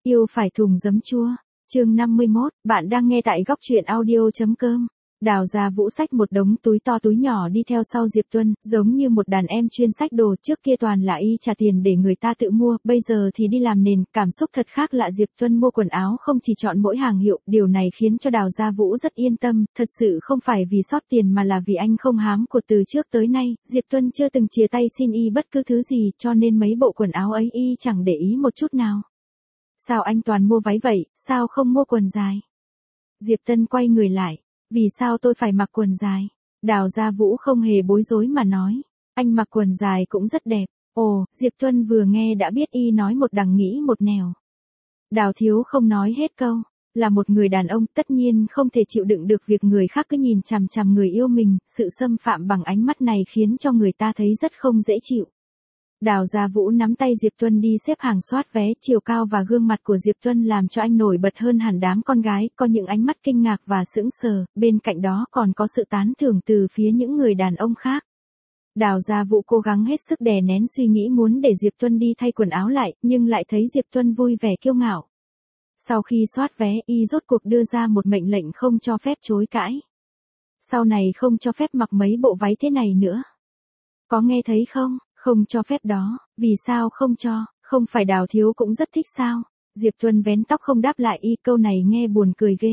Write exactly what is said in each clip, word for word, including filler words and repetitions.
Yêu phải thùng giấm chua. Chương năm mươi mốt, bạn đang nghe tại góc truyện audio.com. Đào Gia Vũ xách một đống túi to túi nhỏ đi theo sau Diệp Tuân, giống như một đàn em chuyên xách đồ, trước kia toàn là y trả tiền để người ta tự mua, bây giờ thì đi làm nền, cảm xúc thật khác lạ. Diệp Tuân mua quần áo không chỉ chọn mỗi hàng hiệu, điều này khiến cho Đào Gia Vũ rất yên tâm, thật sự không phải vì sót tiền mà là vì anh không hám của từ trước tới nay, Diệp Tuân chưa từng chia tay xin y bất cứ thứ gì, cho nên mấy bộ quần áo ấy y chẳng để ý một chút nào. Sao anh toàn mua váy vậy, sao không mua quần dài? Diệp Tuân quay người lại. Vì sao tôi phải mặc quần dài? Đào Gia Vũ không hề bối rối mà nói. Anh mặc quần dài cũng rất đẹp. Ồ, Diệp Tuân vừa nghe đã biết y nói một đằng nghĩ một nẻo. Đào thiếu không nói hết câu. Là một người đàn ông tất nhiên không thể chịu đựng được việc người khác cứ nhìn chằm chằm người yêu mình. Sự xâm phạm bằng ánh mắt này khiến cho người ta thấy rất không dễ chịu. Đào Gia Vũ nắm tay Diệp Tuân đi xếp hàng soát vé, chiều cao và gương mặt của Diệp Tuân làm cho anh nổi bật hơn hẳn đám con gái, có những ánh mắt kinh ngạc và sững sờ, bên cạnh đó còn có sự tán thưởng từ phía những người đàn ông khác. Đào Gia Vũ cố gắng hết sức đè nén suy nghĩ muốn để Diệp Tuân đi thay quần áo lại, nhưng lại thấy Diệp Tuân vui vẻ kiêu ngạo. Sau khi soát vé, y rốt cuộc đưa ra một mệnh lệnh không cho phép chối cãi. Sau này không cho phép mặc mấy bộ váy thế này nữa. Có nghe thấy không? Không cho phép đó, vì sao không cho, không phải Đào thiếu cũng rất thích sao? Diệp Tuân vén tóc không đáp lại y, câu này nghe buồn cười ghê.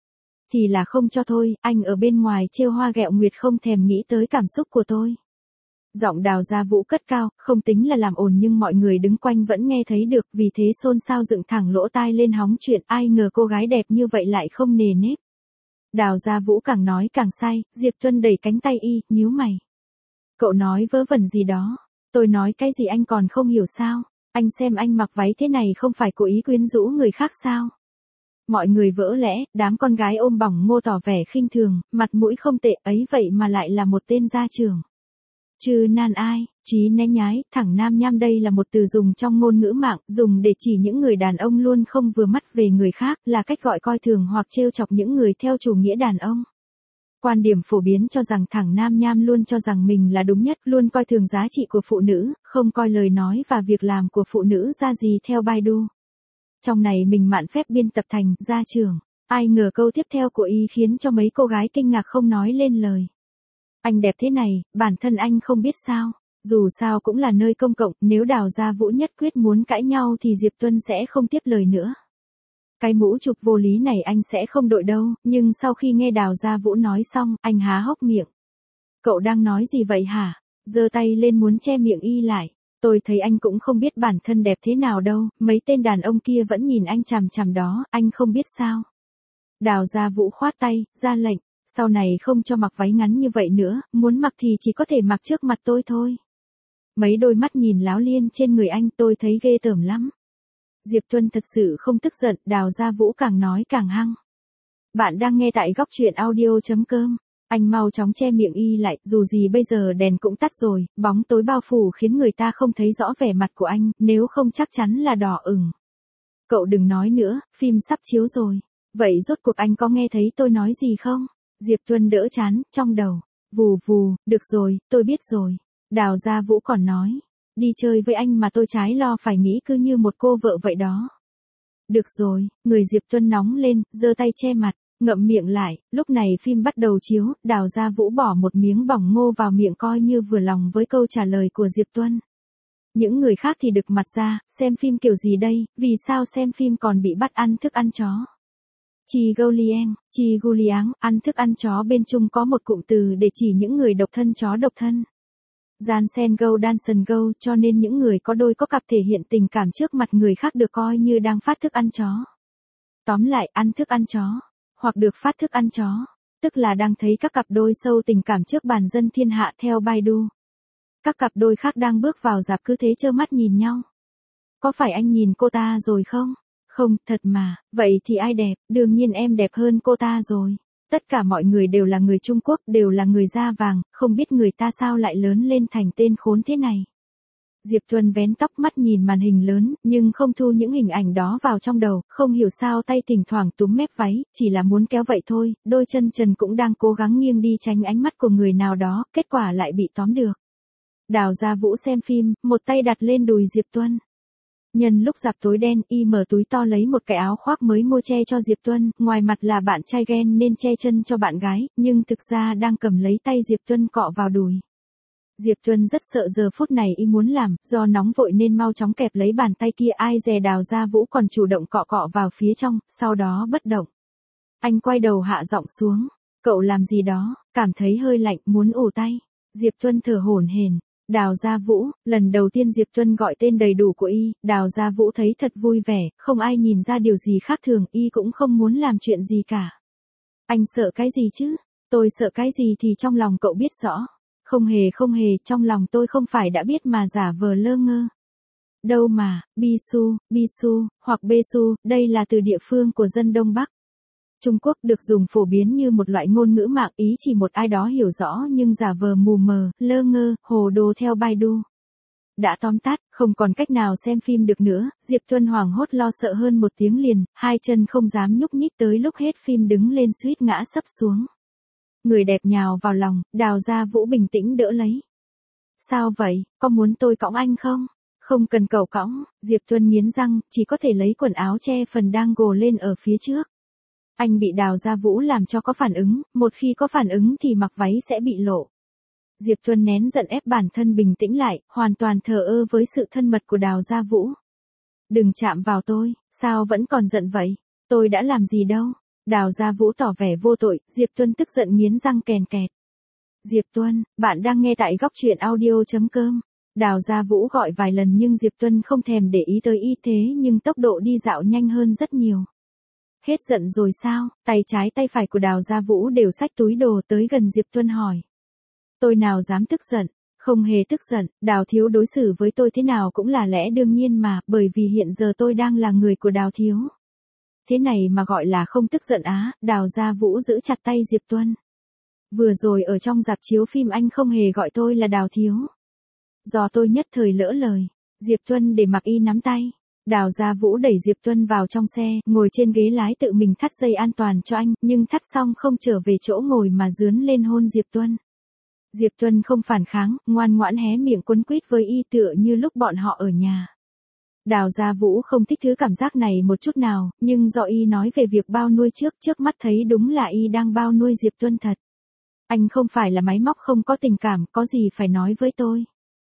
Thì là không cho thôi, anh ở bên ngoài trêu hoa ghẹo nguyệt không thèm nghĩ tới cảm xúc của tôi. Giọng Đào Gia Vũ cất cao, không tính là làm ồn nhưng mọi người đứng quanh vẫn nghe thấy được, vì thế xôn xao dựng thẳng lỗ tai lên hóng chuyện, ai ngờ cô gái đẹp như vậy lại không nề nếp. Đào Gia Vũ càng nói càng sai, Diệp Tuân đẩy cánh tay y, nhíu mày. Cậu nói vớ vẩn gì đó. Tôi nói cái gì anh còn không hiểu sao? Anh xem anh mặc váy thế này không phải cố ý quyến rũ người khác sao? Mọi người vỡ lẽ, đám con gái ôm bỏng ngô tỏ vẻ khinh thường, mặt mũi không tệ ấy vậy mà lại là một tên gia trưởng. Chứ nan ai, chí né nhái, thẳng nam nham đây là một từ dùng trong ngôn ngữ mạng, dùng để chỉ những người đàn ông luôn không vừa mắt về người khác, là cách gọi coi thường hoặc trêu chọc những người theo chủ nghĩa đàn ông. Quan điểm phổ biến cho rằng thẳng nam nham luôn cho rằng mình là đúng nhất, luôn coi thường giá trị của phụ nữ, không coi lời nói và việc làm của phụ nữ ra gì theo Baidu. Trong này mình mạn phép biên tập thành gia trưởng. Ai ngờ câu tiếp theo của y khiến cho mấy cô gái kinh ngạc không nói lên lời. Anh đẹp thế này, bản thân anh không biết sao. Dù sao cũng là nơi công cộng, nếu Đào Gia Vũ nhất quyết muốn cãi nhau thì Diệp Tuân sẽ không tiếp lời nữa. Cái mũ chụp vô lý này anh sẽ không đội đâu, nhưng sau khi nghe Đào Gia Vũ nói xong, anh há hốc miệng. Cậu đang nói gì vậy hả? Giơ tay lên muốn che miệng y lại. Tôi thấy anh cũng không biết bản thân đẹp thế nào đâu, mấy tên đàn ông kia vẫn nhìn anh chằm chằm đó, anh không biết sao. Đào Gia Vũ khoát tay, ra lệnh, sau này không cho mặc váy ngắn như vậy nữa, muốn mặc thì chỉ có thể mặc trước mặt tôi thôi. Mấy đôi mắt nhìn láo liên trên người anh tôi thấy ghê tởm lắm. Diệp Tuân thật sự không tức giận, Đào Gia Vũ càng nói càng hăng. Bạn đang nghe tại góc truyện audio.com. Anh mau chóng che miệng y lại, dù gì bây giờ đèn cũng tắt rồi, bóng tối bao phủ khiến người ta không thấy rõ vẻ mặt của anh, nếu không chắc chắn là đỏ ửng. Cậu đừng nói nữa, phim sắp chiếu rồi. Vậy rốt cuộc anh có nghe thấy tôi nói gì không? Diệp Tuân đỡ chán, trong đầu. Vù vù, được rồi, tôi biết rồi. Đào Gia Vũ còn nói. Đi chơi với anh mà tôi trái lo phải nghĩ cứ như một cô vợ vậy đó. Được rồi, người Diệp Tuân nóng lên, giơ tay che mặt, ngậm miệng lại, lúc này phim bắt đầu chiếu, Đào Gia Vũ bỏ một miếng bỏng ngô vào miệng coi như vừa lòng với câu trả lời của Diệp Tuân. Những người khác thì đực mặt ra, xem phim kiểu gì đây, vì sao xem phim còn bị bắt ăn thức ăn chó. Chi Goliang, Chi Guliang, ăn thức ăn chó bên Trung có một cụm từ để chỉ những người độc thân chó độc thân. Jansen Go Danson Go, cho nên những người có đôi có cặp thể hiện tình cảm trước mặt người khác được coi như đang phát thức ăn chó. Tóm lại, ăn thức ăn chó, hoặc được phát thức ăn chó, tức là đang thấy các cặp đôi sâu tình cảm trước bàn dân thiên hạ theo Baidu. Các cặp đôi khác đang bước vào rạp cứ thế trơ mắt nhìn nhau. Có phải anh nhìn cô ta rồi không? Không, thật mà, vậy thì ai đẹp, đương nhiên em đẹp hơn cô ta rồi. Tất cả mọi người đều là người Trung Quốc, đều là người da vàng, không biết người ta sao lại lớn lên thành tên khốn thế này. Diệp Tuân vén tóc mắt nhìn màn hình lớn, nhưng không thu những hình ảnh đó vào trong đầu, không hiểu sao tay thỉnh thoảng túm mép váy, chỉ là muốn kéo vậy thôi, đôi chân trần cũng đang cố gắng nghiêng đi tránh ánh mắt của người nào đó, kết quả lại bị tóm được. Đào Gia Vũ xem phim, một tay đặt lên đùi Diệp Tuân. Nhân lúc rạp tối đen, y mở túi to lấy một cái áo khoác mới mua che cho Diệp Tuân, ngoài mặt là bạn trai ghen nên che chân cho bạn gái, nhưng thực ra đang cầm lấy tay Diệp Tuân cọ vào đùi. Diệp Tuân rất sợ giờ phút này y muốn làm, do nóng vội nên mau chóng kẹp lấy bàn tay kia, ai dè Đào Gia Vũ còn chủ động cọ cọ vào phía trong, sau đó bất động. Anh quay đầu hạ giọng xuống, cậu làm gì đó, cảm thấy hơi lạnh, muốn ủ tay. Diệp Tuân thở hổn hển. Đào Gia Vũ, lần đầu tiên Diệp Tuân gọi tên đầy đủ của y, Đào Gia Vũ thấy thật vui vẻ, không ai nhìn ra điều gì khác thường, y cũng không muốn làm chuyện gì cả. Anh sợ cái gì chứ? Tôi sợ cái gì thì trong lòng cậu biết rõ. Không hề không hề, trong lòng tôi không phải đã biết mà giả vờ lơ ngơ. Đâu mà, Bisu, Bisu, hoặc Besu, đây là từ địa phương của dân Đông Bắc. Trung Quốc được dùng phổ biến như một loại ngôn ngữ mạng, ý chỉ một ai đó hiểu rõ nhưng giả vờ mù mờ, lơ ngơ, hồ đồ theo Baidu. Đã tóm tắt, không còn cách nào xem phim được nữa, Diệp Tuân hoảng hốt lo sợ hơn một tiếng liền, hai chân không dám nhúc nhích tới lúc hết phim đứng lên suýt ngã sấp xuống. Người đẹp nhào vào lòng, Đào Gia Vũ bình tĩnh đỡ lấy. Sao vậy, có muốn tôi cõng anh không? Không cần cậu cõng, Diệp Tuân nghiến răng, chỉ có thể lấy quần áo che phần đang gồ lên ở phía trước. Anh bị Đào Gia Vũ làm cho có phản ứng, một khi có phản ứng thì mặc váy sẽ bị lộ. Diệp Tuân nén giận ép bản thân bình tĩnh lại, hoàn toàn thờ ơ với sự thân mật của Đào Gia Vũ. Đừng chạm vào tôi, sao vẫn còn giận vậy? Tôi đã làm gì đâu? Đào Gia Vũ tỏ vẻ vô tội, Diệp Tuân tức giận nghiến răng kèn kẹt. Diệp Tuân, bạn đang nghe tại góc truyện audio chấm com. Đào Gia Vũ gọi vài lần nhưng Diệp Tuân không thèm để ý tới y thế nhưng tốc độ đi dạo nhanh hơn rất nhiều. Hết giận rồi sao? Tay trái tay phải của Đào Gia Vũ đều xách túi đồ tới gần Diệp Tuân hỏi. Tôi nào dám tức giận, không hề tức giận, Đào thiếu đối xử với tôi thế nào cũng là lẽ đương nhiên mà, bởi vì hiện giờ tôi đang là người của Đào thiếu. Thế này mà gọi là không tức giận á? Đào Gia Vũ giữ chặt tay Diệp Tuân. Vừa rồi ở trong rạp chiếu phim anh không hề gọi tôi là Đào thiếu. Do tôi nhất thời lỡ lời. Diệp Tuân để mặc y nắm tay. Đào Gia Vũ đẩy Diệp Tuân vào trong xe, ngồi trên ghế lái tự mình thắt dây an toàn cho anh, nhưng thắt xong không trở về chỗ ngồi mà dướn lên hôn Diệp Tuân. Diệp Tuân không phản kháng, ngoan ngoãn hé miệng quấn quýt với y tựa như lúc bọn họ ở nhà. Đào Gia Vũ không thích thứ cảm giác này một chút nào, nhưng do y nói về việc bao nuôi trước, trước mắt thấy đúng là y đang bao nuôi Diệp Tuân thật. Anh không phải là máy móc không có tình cảm, có gì phải nói với tôi.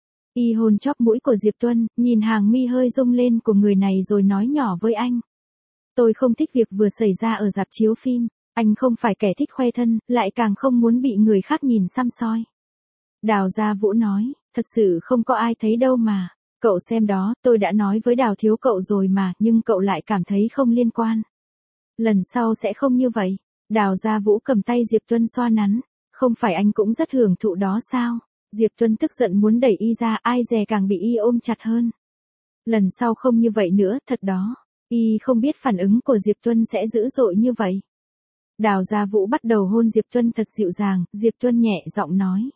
Y hôn chóp mũi của Diệp Tuân, nhìn hàng mi hơi rung lên của người này rồi nói nhỏ với anh. Tôi không thích việc vừa xảy ra ở rạp chiếu phim, anh không phải kẻ thích khoe thân, lại càng không muốn bị người khác nhìn xăm soi. Đào Gia Vũ nói, thật sự không có ai thấy đâu mà. Cậu xem đó, tôi đã nói với Đào thiếu cậu rồi mà, nhưng cậu lại cảm thấy không liên quan. Lần sau sẽ không như vậy. Đào Gia Vũ cầm tay Diệp Tuân xoa nắn. Không phải anh cũng rất hưởng thụ đó sao? Diệp Tuân tức giận muốn đẩy y ra, ai dè càng bị y ôm chặt hơn. Lần sau không như vậy nữa, thật đó. Y không biết phản ứng của Diệp Tuân sẽ dữ dội như vậy. Đào Gia Vũ bắt đầu hôn Diệp Tuân thật dịu dàng, Diệp Tuân nhẹ giọng nói.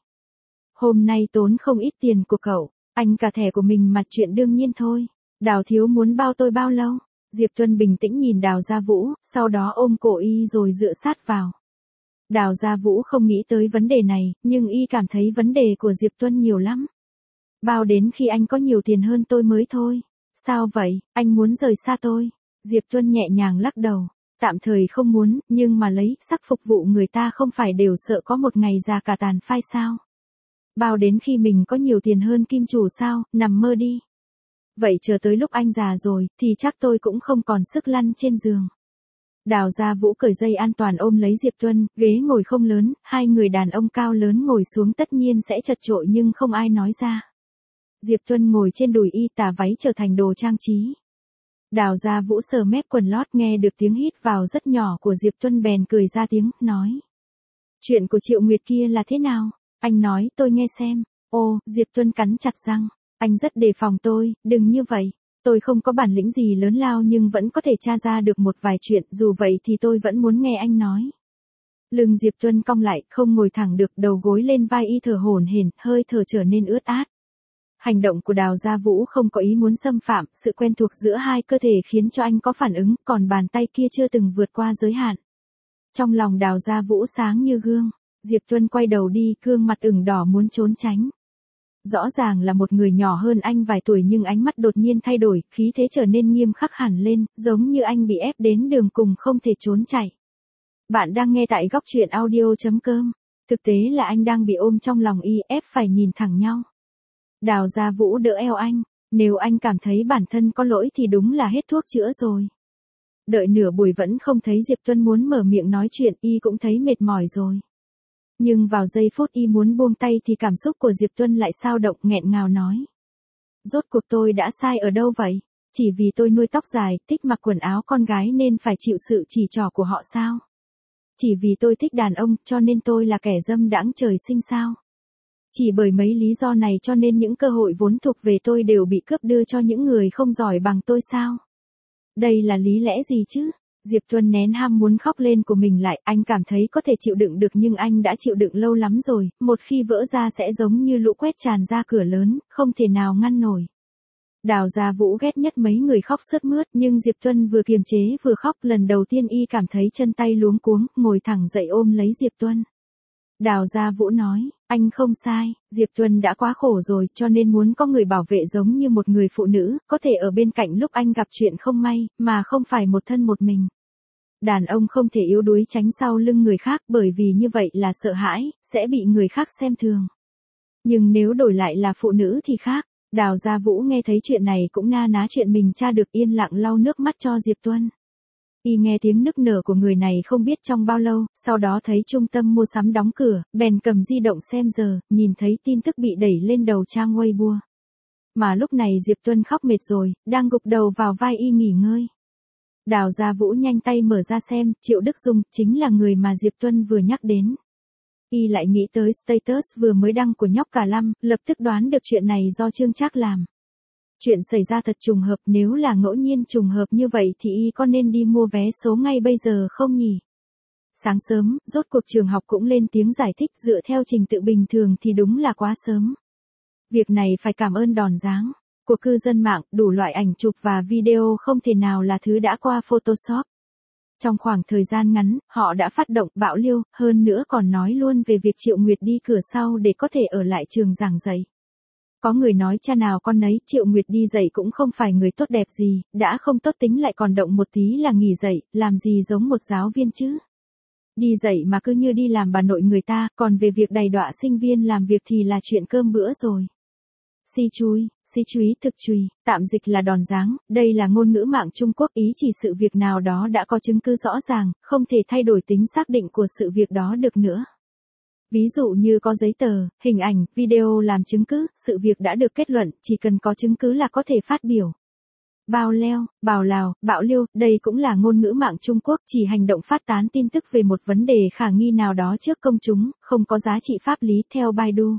Hôm nay tốn không ít tiền của cậu, anh cả thẻ của mình mà chuyện đương nhiên thôi. Đào thiếu muốn bao tôi bao lâu? Diệp Tuân bình tĩnh nhìn Đào Gia Vũ, sau đó ôm cổ y rồi dựa sát vào. Đào Gia Vũ không nghĩ tới vấn đề này, nhưng y cảm thấy vấn đề của Diệp Tuân nhiều lắm. Bao đến khi anh có nhiều tiền hơn tôi mới thôi. Sao vậy, anh muốn rời xa tôi? Diệp Tuân nhẹ nhàng lắc đầu. Tạm thời không muốn, nhưng mà lấy sắc phục vụ người ta không phải đều sợ có một ngày già cả tàn phai sao? Bao đến khi mình có nhiều tiền hơn kim chủ sao, nằm mơ đi. Vậy chờ tới lúc anh già rồi, thì chắc tôi cũng không còn sức lăn trên giường. Đào Gia Vũ cởi dây an toàn ôm lấy Diệp Tuân, ghế ngồi không lớn, hai người đàn ông cao lớn ngồi xuống tất nhiên sẽ chật chội nhưng không ai nói ra. Diệp Tuân ngồi trên đùi y, tà váy trở thành đồ trang trí. Đào Gia Vũ sờ mép quần lót, nghe được tiếng hít vào rất nhỏ của Diệp Tuân bèn cười ra tiếng, nói. Chuyện của Triệu Nguyệt kia là thế nào? Anh nói tôi nghe xem. Ô, Diệp Tuân cắn chặt răng. Anh rất đề phòng tôi, đừng như vậy. Tôi không có bản lĩnh gì lớn lao nhưng vẫn có thể tra ra được một vài chuyện, dù vậy thì tôi vẫn muốn nghe anh nói. Lưng Diệp Tuân cong lại, không ngồi thẳng được, đầu gối lên vai y thở hổn hển, hơi thở trở nên ướt át. Hành động của Đào Gia Vũ không có ý muốn xâm phạm, sự quen thuộc giữa hai cơ thể khiến cho anh có phản ứng, còn bàn tay kia chưa từng vượt qua giới hạn. Trong lòng Đào Gia Vũ sáng như gương, Diệp Tuân quay đầu đi, gương mặt ửng đỏ muốn trốn tránh. Rõ ràng là một người nhỏ hơn anh vài tuổi nhưng ánh mắt đột nhiên thay đổi, khí thế trở nên nghiêm khắc hẳn lên, giống như anh bị ép đến đường cùng không thể trốn chạy. Bạn đang nghe tại góc truyện audio.com. Thực tế là anh đang bị ôm trong lòng y, ép phải nhìn thẳng nhau. Đào Gia Vũ đỡ eo anh, nếu anh cảm thấy bản thân có lỗi thì đúng là hết thuốc chữa rồi. Đợi nửa buổi vẫn không thấy Diệp Tuân muốn mở miệng nói chuyện, y cũng thấy mệt mỏi rồi. Nhưng vào giây phút y muốn buông tay thì cảm xúc của Diệp Tuân lại xao động, nghẹn ngào nói. Rốt cuộc tôi đã sai ở đâu vậy? Chỉ vì tôi nuôi tóc dài, thích mặc quần áo con gái nên phải chịu sự chỉ trỏ của họ sao? Chỉ vì tôi thích đàn ông cho nên tôi là kẻ dâm đãng trời sinh sao? Chỉ bởi mấy lý do này cho nên những cơ hội vốn thuộc về tôi đều bị cướp đưa cho những người không giỏi bằng tôi sao? Đây là lý lẽ gì chứ? Diệp Tuân nén ham muốn khóc lên của mình lại, anh cảm thấy có thể chịu đựng được nhưng anh đã chịu đựng lâu lắm rồi, một khi vỡ ra sẽ giống như lũ quét tràn ra cửa lớn, không thể nào ngăn nổi. Đào Gia Vũ ghét nhất mấy người khóc sướt mướt, nhưng Diệp Tuân vừa kiềm chế vừa khóc, lần đầu tiên y cảm thấy chân tay luống cuống, ngồi thẳng dậy ôm lấy Diệp Tuân. Đào Gia Vũ nói, anh không sai, Diệp Tuân đã quá khổ rồi cho nên muốn có người bảo vệ giống như một người phụ nữ, có thể ở bên cạnh lúc anh gặp chuyện không may, mà không phải một thân một mình. Đàn ông không thể yếu đuối tránh sau lưng người khác bởi vì như vậy là sợ hãi, sẽ bị người khác xem thường. Nhưng nếu đổi lại là phụ nữ thì khác. Đào Gia Vũ nghe thấy chuyện này cũng na ná chuyện mình tra được, yên lặng lau nước mắt cho Diệp Tuân. Y nghe tiếng nức nở của người này không biết trong bao lâu, sau đó thấy trung tâm mua sắm đóng cửa, bèn cầm di động xem giờ, nhìn thấy tin tức bị đẩy lên đầu trang Weibo. Mà lúc này Diệp Tuân khóc mệt rồi, đang gục đầu vào vai y nghỉ ngơi. Đào Gia Vũ nhanh tay mở ra xem, Triệu Đức Dung, chính là người mà Diệp Tuân vừa nhắc đến. Y lại nghĩ tới status vừa mới đăng của nhóc Cả Lâm, lập tức đoán được chuyện này do Trương Trác làm. Chuyện xảy ra thật trùng hợp, nếu là ngẫu nhiên trùng hợp như vậy thì y có nên đi mua vé số ngay bây giờ không nhỉ? Sáng sớm, rốt cuộc trường học cũng lên tiếng giải thích, dựa theo trình tự bình thường thì đúng là quá sớm. Việc này phải cảm ơn đòn giáng của cư dân mạng, đủ loại ảnh chụp và video không thể nào là thứ đã qua Photoshop. Trong khoảng thời gian ngắn, họ đã phát động bão liêu, hơn nữa còn nói luôn về việc Triệu Nguyệt đi cửa sau để có thể ở lại trường giảng dạy. Có người nói cha nào con nấy, Triệu Nguyệt đi dạy cũng không phải người tốt đẹp gì, đã không tốt tính lại còn động một tí là nghỉ dạy, làm gì giống một giáo viên chứ. Đi dạy mà cứ như đi làm bà nội người ta, còn về việc đầy đọa sinh viên làm việc thì là chuyện cơm bữa rồi. Si chui, si chúy thực chùy, tạm dịch là đòn giáng, đây là ngôn ngữ mạng Trung Quốc, ý chỉ sự việc nào đó đã có chứng cứ rõ ràng, không thể thay đổi tính xác định của sự việc đó được nữa. Ví dụ như có giấy tờ, hình ảnh, video làm chứng cứ, sự việc đã được kết luận, chỉ cần có chứng cứ là có thể phát biểu. Bao leo, bào lào, bạo liêu, đây cũng là ngôn ngữ mạng Trung Quốc, chỉ hành động phát tán tin tức về một vấn đề khả nghi nào đó trước công chúng, không có giá trị pháp lý theo Baidu.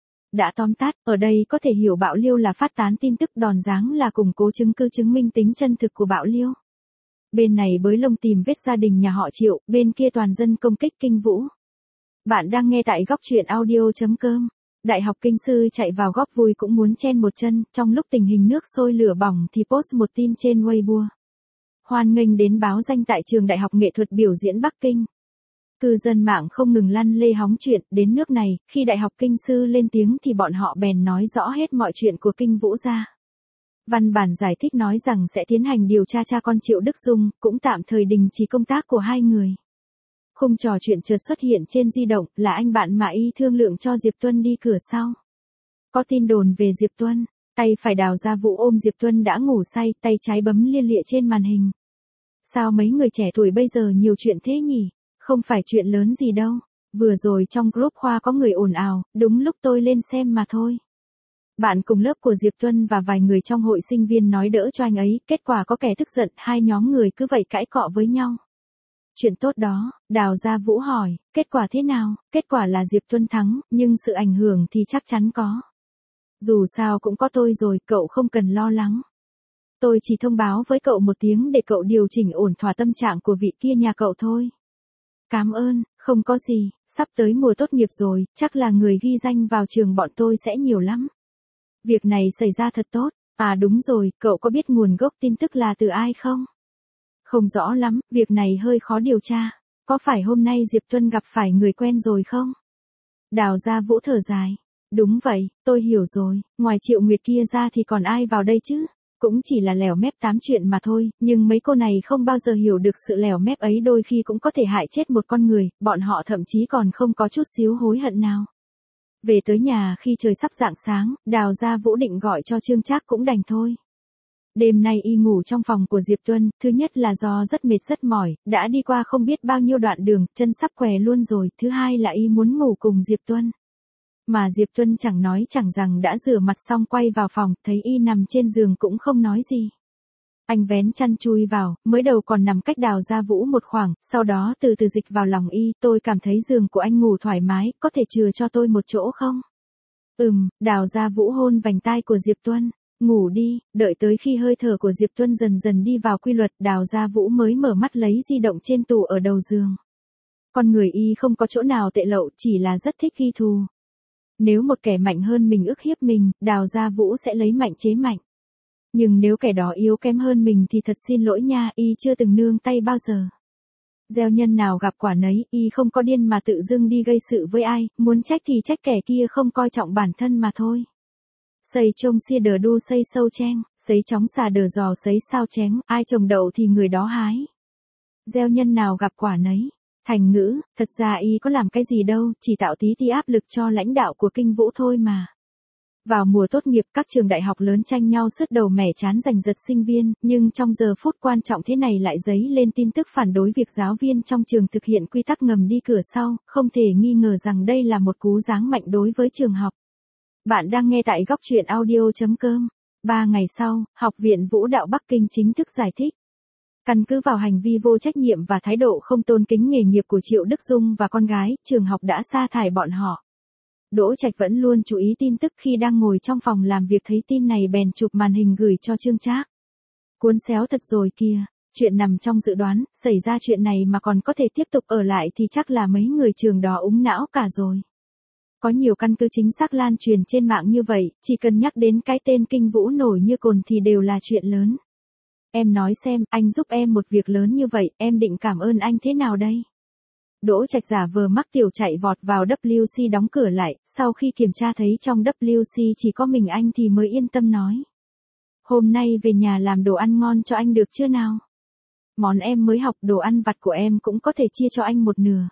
Đã tóm tắt, ở đây có thể hiểu bạo liêu là phát tán tin tức, đòn giáng là củng cố chứng cứ chứng minh tính chân thực của bạo liêu. Bên này bới lông tìm vết gia đình nhà họ Triệu, bên kia toàn dân công kích Kinh Vũ. Bạn đang nghe tại góc truyện audio.com. Đại học Kinh Sư chạy vào góp vui cũng muốn chen một chân, trong lúc tình hình nước sôi lửa bỏng thì post một tin trên Weibo. Hoan nghênh đến báo danh tại trường Đại học Nghệ thuật biểu diễn Bắc Kinh. Cư dân mạng không ngừng lăn lê hóng chuyện, đến nước này, khi Đại học Kinh Sư lên tiếng thì bọn họ bèn nói rõ hết mọi chuyện của Kinh Vũ ra. Văn bản giải thích nói rằng sẽ tiến hành điều tra cha con Triệu Đức Dung, cũng tạm thời đình chỉ công tác của hai người. Khung trò chuyện chợt xuất hiện trên di động, là anh bạn mà y thương lượng cho Diệp Tuân đi cửa sau. Có tin đồn về Diệp Tuân, tay phải Đào Gia Vũ ôm Diệp Tuân đã ngủ say, tay trái bấm lia lịa trên màn hình. Sao mấy người trẻ tuổi bây giờ nhiều chuyện thế nhỉ? Không phải chuyện lớn gì đâu. Vừa rồi trong group khoa có người ồn ào, đúng lúc tôi lên xem mà thôi. Bạn cùng lớp của Diệp Tuân và vài người trong hội sinh viên nói đỡ cho anh ấy, kết quả có kẻ tức giận, hai nhóm người cứ vậy cãi cọ với nhau. Chuyện tốt đó, Đào Gia Vũ hỏi, kết quả thế nào? Kết quả là Diệp Tuân thắng, nhưng sự ảnh hưởng thì chắc chắn có. Dù sao cũng có tôi rồi, cậu không cần lo lắng. Tôi chỉ thông báo với cậu một tiếng để cậu điều chỉnh ổn thỏa tâm trạng của vị kia nhà cậu thôi. Cảm ơn, không có gì, sắp tới mùa tốt nghiệp rồi, chắc là người ghi danh vào trường bọn tôi sẽ nhiều lắm. Việc này xảy ra thật tốt, à đúng rồi, cậu có biết nguồn gốc tin tức là từ ai không? Không rõ lắm, việc này hơi khó điều tra. Có phải hôm nay Diệp Tuân gặp phải người quen rồi không? Đào Gia Vũ thở dài. Đúng vậy, tôi hiểu rồi, ngoài Triệu Nguyệt kia ra thì còn ai vào đây chứ? Cũng chỉ là lèo mép tám chuyện mà thôi, nhưng mấy cô này không bao giờ hiểu được sự lèo mép ấy đôi khi cũng có thể hại chết một con người, bọn họ thậm chí còn không có chút xíu hối hận nào. Về tới nhà khi trời sắp rạng sáng, Đào Gia Vũ định gọi cho Trương Trác cũng đành thôi. Đêm nay y ngủ trong phòng của Diệp Tuân, thứ nhất là do rất mệt rất mỏi, đã đi qua không biết bao nhiêu đoạn đường, chân sắp què luôn rồi, thứ hai là y muốn ngủ cùng Diệp Tuân. Mà Diệp Tuân chẳng nói chẳng rằng đã rửa mặt xong quay vào phòng, thấy y nằm trên giường cũng không nói gì. Anh vén chăn chui vào, mới đầu còn nằm cách Đào Gia Vũ một khoảng, sau đó từ từ dịch vào lòng y, tôi cảm thấy giường của anh ngủ thoải mái, có thể chừa cho tôi một chỗ không? Ừm, Đào Gia Vũ hôn vành tai của Diệp Tuân. Ngủ đi, đợi tới khi hơi thở của Diệp Tuân dần dần đi vào quy luật, Đào Gia Vũ mới mở mắt lấy di động trên tủ ở đầu giường. Con người y không có chỗ nào tệ lậu, chỉ là rất thích ghi thù. Nếu một kẻ mạnh hơn mình ức hiếp mình, Đào Gia Vũ sẽ lấy mạnh chế mạnh. Nhưng nếu kẻ đó yếu kém hơn mình thì thật xin lỗi nha, y chưa từng nương tay bao giờ. Gieo nhân nào gặp quả nấy, y không có điên mà tự dưng đi gây sự với ai, muốn trách thì trách kẻ kia không coi trọng bản thân mà thôi. Xây trông xia đờ đu xây sâu chen, sấy chóng xà đờ giò sấy sao chén, ai trồng đậu thì người đó hái. Gieo nhân nào gặp quả nấy. Thành ngữ, thật ra y có làm cái gì đâu, chỉ tạo tí tí áp lực cho lãnh đạo của Kinh Vũ thôi mà. Vào mùa tốt nghiệp các trường đại học lớn tranh nhau sứt đầu mẻ chán giành giật sinh viên, nhưng trong giờ phút quan trọng thế này lại dấy lên tin tức phản đối việc giáo viên trong trường thực hiện quy tắc ngầm đi cửa sau, không thể nghi ngờ rằng đây là một cú giáng mạnh đối với trường học. Bạn đang nghe tại góc truyện audio chấm com. Ba ngày sau, Học viện Vũ đạo Bắc Kinh chính thức giải thích. Căn cứ vào hành vi vô trách nhiệm và thái độ không tôn kính nghề nghiệp của Triệu Đức Dung và con gái, trường học đã sa thải bọn họ. Đỗ Trạch vẫn luôn chú ý tin tức, khi đang ngồi trong phòng làm việc thấy tin này bèn chụp màn hình gửi cho Trương Trác. Cuốn xéo thật rồi kìa, chuyện nằm trong dự đoán, xảy ra chuyện này mà còn có thể tiếp tục ở lại thì chắc là mấy người trường đó úng não cả rồi. Có nhiều căn cứ chính xác lan truyền trên mạng như vậy, chỉ cần nhắc đến cái tên Kinh Vũ nổi như cồn thì đều là chuyện lớn. Em nói xem, anh giúp em một việc lớn như vậy, em định cảm ơn anh thế nào đây? Đỗ Trạch giả vờ mắc tiểu chạy vọt vào W C đóng cửa lại, sau khi kiểm tra thấy trong W C chỉ có mình anh thì mới yên tâm nói. Hôm nay về nhà làm đồ ăn ngon cho anh được chưa nào? Món em mới học, đồ ăn vặt của em cũng có thể chia cho anh một nửa.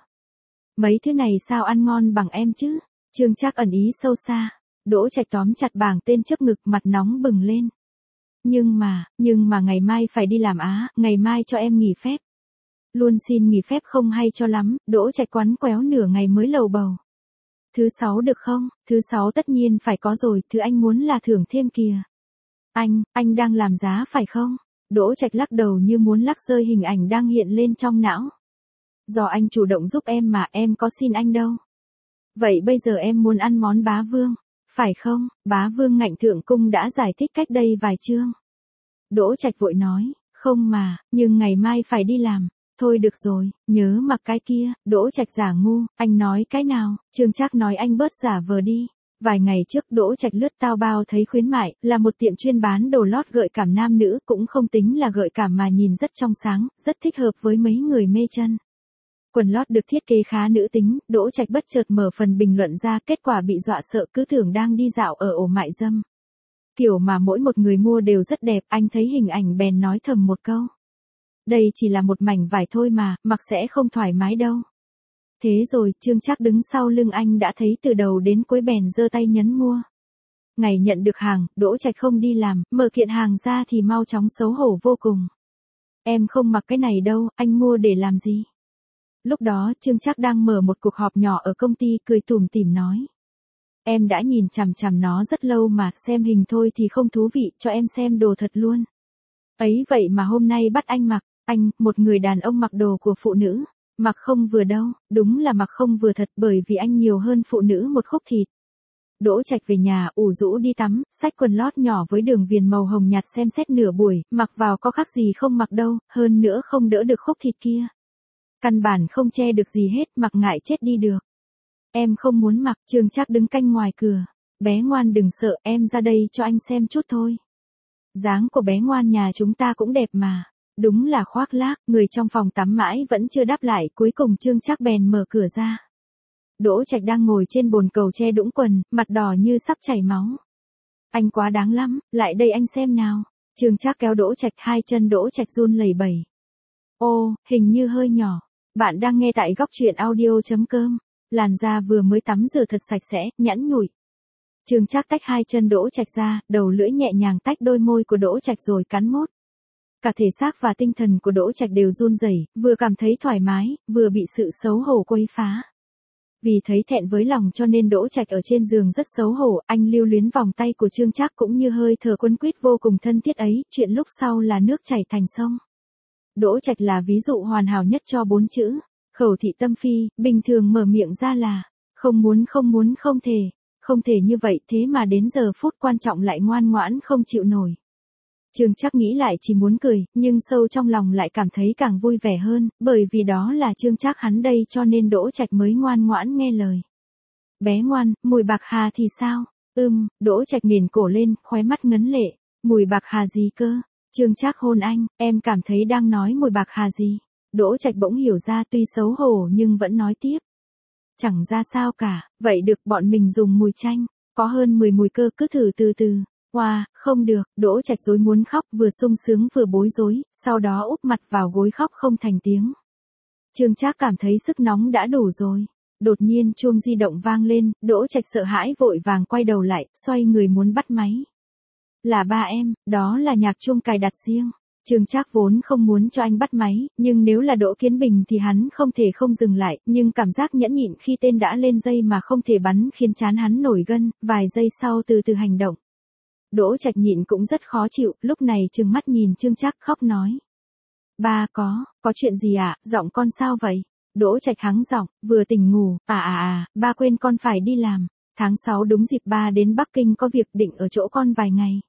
Mấy thứ này sao ăn ngon bằng em chứ? Trương Trác ẩn ý sâu xa. Đỗ Trạch tóm chặt bảng tên trước ngực, mặt nóng bừng lên. Nhưng mà, nhưng mà ngày mai phải đi làm á, ngày mai cho em nghỉ phép. Luôn xin nghỉ phép không hay cho lắm, Đỗ Trạch quắn quéo nửa ngày mới lầu bầu. Thứ sáu được không? Thứ sáu tất nhiên phải có rồi, thứ anh muốn là thưởng thêm kìa. Anh, anh đang làm giá phải không? Đỗ Trạch lắc đầu như muốn lắc rơi hình ảnh đang hiện lên trong não. Do anh chủ động giúp em mà, em có xin anh đâu. Vậy bây giờ em muốn ăn món bá vương, phải không? Bá vương ngạnh thượng cung đã giải thích cách đây vài chương. Đỗ Trạch vội nói, không mà, nhưng ngày mai phải đi làm. Thôi được rồi, nhớ mặc cái kia. Đỗ Trạch giả ngu, anh nói cái nào? Trương Trác nói anh bớt giả vờ đi. Vài ngày trước Đỗ Trạch lướt Taobao thấy khuyến mại, là một tiệm chuyên bán đồ lót gợi cảm nam nữ, cũng không tính là gợi cảm mà nhìn rất trong sáng, rất thích hợp với mấy người mê chân. Quần lót được thiết kế khá nữ tính, Đỗ Trạch bất chợt mở phần bình luận ra, kết quả bị dọa sợ, cứ tưởng đang đi dạo ở ổ mại dâm. Kiểu mà mỗi một người mua đều rất đẹp, anh thấy hình ảnh bèn nói thầm một câu. Đây chỉ là một mảnh vải thôi mà, mặc sẽ không thoải mái đâu. Thế rồi, Trương Trác đứng sau lưng anh đã thấy từ đầu đến cuối bèn giơ tay nhấn mua. Ngày nhận được hàng, Đỗ Trạch không đi làm, mở kiện hàng ra thì mau chóng xấu hổ vô cùng. Em không mặc cái này đâu, anh mua để làm gì? Lúc đó Trương Trác đang mở một cuộc họp nhỏ ở công ty, cười tủm tỉm nói. Em đã nhìn chằm chằm nó rất lâu mà, xem hình thôi thì không thú vị, cho em xem đồ thật luôn. Ấy vậy mà hôm nay bắt anh mặc, anh, một người đàn ông mặc đồ của phụ nữ, mặc không vừa đâu, đúng là mặc không vừa thật, bởi vì anh nhiều hơn phụ nữ một khúc thịt. Đỗ Trạch về nhà, ủ rũ đi tắm, xách quần lót nhỏ với đường viền màu hồng nhạt xem xét nửa buổi, mặc vào có khác gì không mặc đâu, hơn nữa không đỡ được khúc thịt kia. Căn bản không che được gì hết, mặc ngại chết đi được. Em không muốn mặc, Trương Trác đứng canh ngoài cửa. Bé ngoan đừng sợ, em ra đây cho anh xem chút thôi. Dáng của bé ngoan nhà chúng ta cũng đẹp mà. Đúng là khoác lác, người trong phòng tắm mãi vẫn chưa đáp lại, cuối cùng Trương Trác bèn mở cửa ra. Đỗ Trạch đang ngồi trên bồn cầu che đũng quần, mặt đỏ như sắp chảy máu. Anh quá đáng lắm, lại đây anh xem nào. Trương Trác kéo Đỗ Trạch, hai chân Đỗ Trạch run lẩy bẩy. Ô, hình như hơi nhỏ. Bạn đang nghe tại góc truyện audio.com. Làn da vừa mới tắm rửa thật sạch sẽ, nhẵn nhụi. Trương Trác tách hai chân Đỗ Trạch ra, đầu lưỡi nhẹ nhàng tách đôi môi của Đỗ Trạch rồi cắn mốt. Cả thể xác và tinh thần của Đỗ Trạch đều run rẩy, vừa cảm thấy thoải mái, vừa bị sự xấu hổ quấy phá. Vì thấy thẹn với lòng cho nên Đỗ Trạch ở trên giường rất xấu hổ, anh lưu luyến vòng tay của Trương Trác cũng như hơi thở quấn quýt vô cùng thân thiết ấy, chuyện lúc sau là nước chảy thành sông. Đỗ Trạch là ví dụ hoàn hảo nhất cho bốn chữ, khẩu thị tâm phi, bình thường mở miệng ra là, không muốn không muốn không thể, không thể như vậy thế mà đến giờ phút quan trọng lại ngoan ngoãn không chịu nổi. Trương Trác nghĩ lại chỉ muốn cười, nhưng sâu trong lòng lại cảm thấy càng vui vẻ hơn, bởi vì đó là Trương Trác hắn đây cho nên Đỗ Trạch mới ngoan ngoãn nghe lời. Bé ngoan, mùi bạc hà thì sao? Ừm, Đỗ Trạch nghiền cổ lên, khóe mắt ngấn lệ. Mùi bạc hà gì cơ? Trương Trác hôn anh, em cảm thấy đang nói mùi bạc hà gì? Đỗ Trạch bỗng hiểu ra tuy xấu hổ nhưng vẫn nói tiếp. Chẳng ra sao cả, vậy được bọn mình dùng mùi chanh, có hơn mười mùi cơ cứ thử từ từ. Wow, không được, Đỗ Trạch rối muốn khóc vừa sung sướng vừa bối rối, sau đó úp mặt vào gối khóc không thành tiếng. Trương Trác cảm thấy sức nóng đã đủ rồi. Đột nhiên chuông di động vang lên, Đỗ Trạch sợ hãi vội vàng quay đầu lại, xoay người muốn bắt máy. Là ba em, đó là nhạc chuông cài đặt riêng. Trương Trác vốn không muốn cho anh bắt máy, nhưng nếu là Đỗ Kiến Bình thì hắn không thể không dừng lại, nhưng cảm giác nhẫn nhịn khi tên đã lên dây mà không thể bắn khiến trán hắn nổi gân, vài giây sau từ từ hành động. Đỗ Trạch nhịn cũng rất khó chịu, lúc này trừng mắt nhìn Trương Trác khóc nói. Ba có, có chuyện gì ạ, à? Giọng con sao vậy? Đỗ Trạch hắng giọng, vừa tỉnh ngủ, à à à, ba quên con phải đi làm. Tháng sáu đúng dịp ba đến Bắc Kinh có việc định ở chỗ con vài ngày.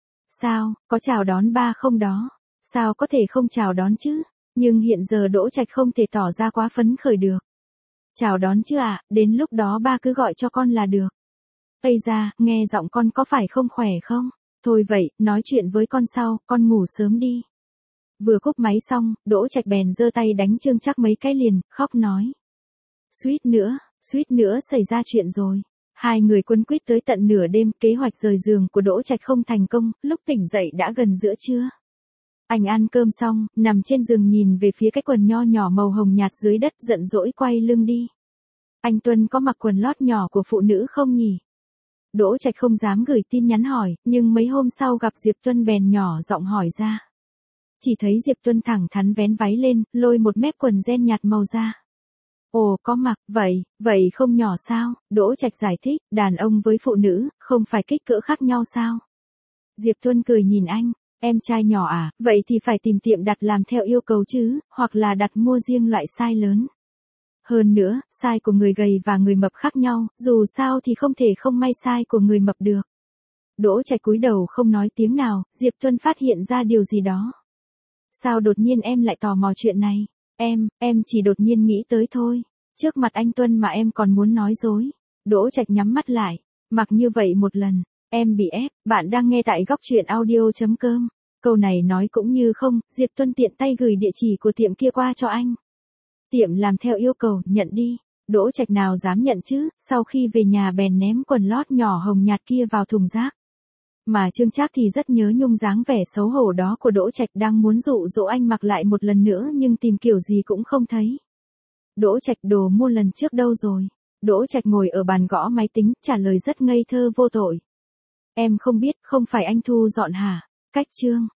Sao, có chào đón ba không đó? Sao có thể không chào đón chứ? Nhưng hiện giờ Đỗ Trạch không thể tỏ ra quá phấn khởi được. Chào đón chứ ạ, à, đến lúc đó ba cứ gọi cho con là được. Ây da, nghe giọng con có phải không khỏe không? Thôi vậy, nói chuyện với con sau, con ngủ sớm đi. Vừa cúp máy xong, Đỗ Trạch bèn giơ tay đánh Trương Trác mấy cái liền, khóc nói. Suýt nữa, suýt nữa xảy ra chuyện rồi. Hai người quấn quýt tới tận nửa đêm, kế hoạch rời giường của Đỗ Trạch không thành công, lúc tỉnh dậy đã gần giữa trưa. Anh ăn cơm xong, nằm trên giường nhìn về phía cái quần nho nhỏ màu hồng nhạt dưới đất giận dỗi quay lưng đi. Anh Tuân có mặc quần lót nhỏ của phụ nữ không nhỉ? Đỗ Trạch không dám gửi tin nhắn hỏi, nhưng mấy hôm sau gặp Diệp Tuân bèn nhỏ giọng hỏi ra. Chỉ thấy Diệp Tuân thẳng thắn vén váy lên, lôi một mép quần ren nhạt màu ra. Ồ, có mặc, vậy, vậy không nhỏ sao? Đỗ Trạch giải thích, đàn ông với phụ nữ, không phải kích cỡ khác nhau sao? Diệp Tuân cười nhìn anh, em trai nhỏ à, vậy thì phải tìm tiệm đặt làm theo yêu cầu chứ, hoặc là đặt mua riêng loại size lớn. Hơn nữa, size của người gầy và người mập khác nhau, dù sao thì không thể không may size của người mập được. Đỗ Trạch cúi đầu không nói tiếng nào, Diệp Tuân phát hiện ra điều gì đó. Sao đột nhiên em lại tò mò chuyện này? Em, em chỉ đột nhiên nghĩ tới thôi. Trước mặt anh Tuân mà em còn muốn nói dối. Đỗ Trạch nhắm mắt lại. Mặc như vậy một lần, em bị ép. Bạn đang nghe tại góc truyện audio.com. Câu này nói cũng như không, Diệp Tuân tiện tay gửi địa chỉ của tiệm kia qua cho anh. Tiệm làm theo yêu cầu, nhận đi. Đỗ Trạch nào dám nhận chứ, sau khi về nhà bèn ném quần lót nhỏ hồng nhạt kia vào thùng rác. Mà Trương Trác thì rất nhớ nhung dáng vẻ xấu hổ đó của Đỗ Trạch, đang muốn dụ dỗ anh mặc lại một lần nữa nhưng tìm kiểu gì cũng không thấy. Đỗ Trạch, đồ mua lần trước đâu rồi? Đỗ Trạch ngồi ở bàn gõ máy tính, trả lời rất ngây thơ vô tội. Em không biết, không phải anh thu dọn hả? Cách chương.